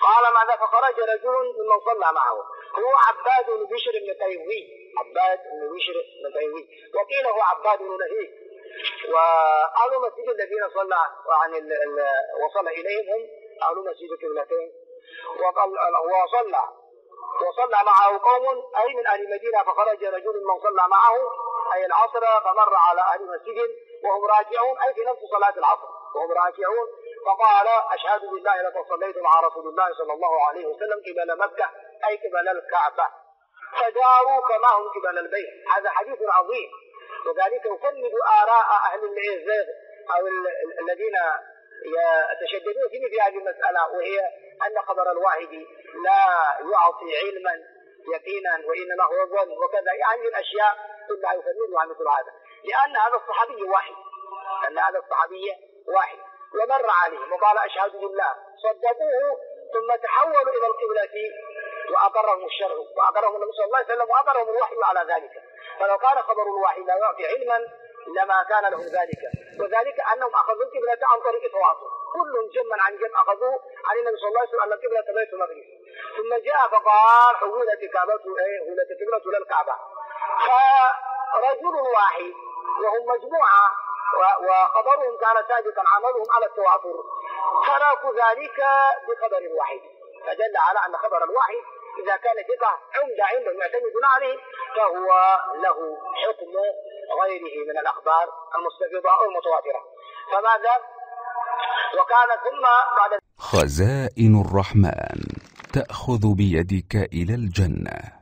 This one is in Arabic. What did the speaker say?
قال ماذا؟ فخرج رجل ممن صلى معه هو عباد بن بشر بن تيمي، عباد بن بشر بن تيمي، وقيل هو عباد بن نهيك. وأهل مسجد الذين صلى وصل إليهم هم أهل مسجد القبلتين. وصلى معه قوم أي من أهل المدينة، فخرج رجل من صلى معه أي العصر فمر على أهل مسجد وهم راجعون، أي في نفس صلاة العصر وهم راجعون، فقال أشهد بالله لقد صليت مع رسول الله صلى الله عليه وسلم قبل مكة أي قبل الكعبة، فداروا كما هم قبل البيت. هذا حديث عظيم، وذلك يفند آراء أهل الزيغ أو الذين يتشددون في هذه المسألة، وهي أن خبر الواحد لا يعطي علما يقينا وإنما هو ظن وكذا، يعني الأشياء كلها يفندها عن مثل هذا، لأن هذا الصحابي واحد ومر عليهم وقال أشهد بالله، صدقوه ثم تحولوا إلى القبلة وأقرهم الشرع وأقرهم النبي صلى الله عليه وسلم وأقرهم الوحي على ذلك. فلو كان خبر الوحي لا يعطي علما لما كان لهم ذلك، وذلك أنهم أخذوا القبلة عن طريق تواصل، كل جمع عن جمع أخذوه عن النبي صلى الله عليه وسلم أن القبلة بيت المقدس، ثم جاء فقال حولت القبلة للكعبة. فرجل واحد وهم مجموعة وخبرهم كان سابقا عملهم على التواتر، تركوا ذلك بخبر الواحد، فدل على أن خبر الواحد إذا كان ثقة عمدة عندهم يعتمدون عليه فهو له حكم غيره من الأخبار المستفيضة أو المتواترة. فماذا؟ وكان ثم بعد خزائن الرحمن تأخذ بيدك إلى الجنة.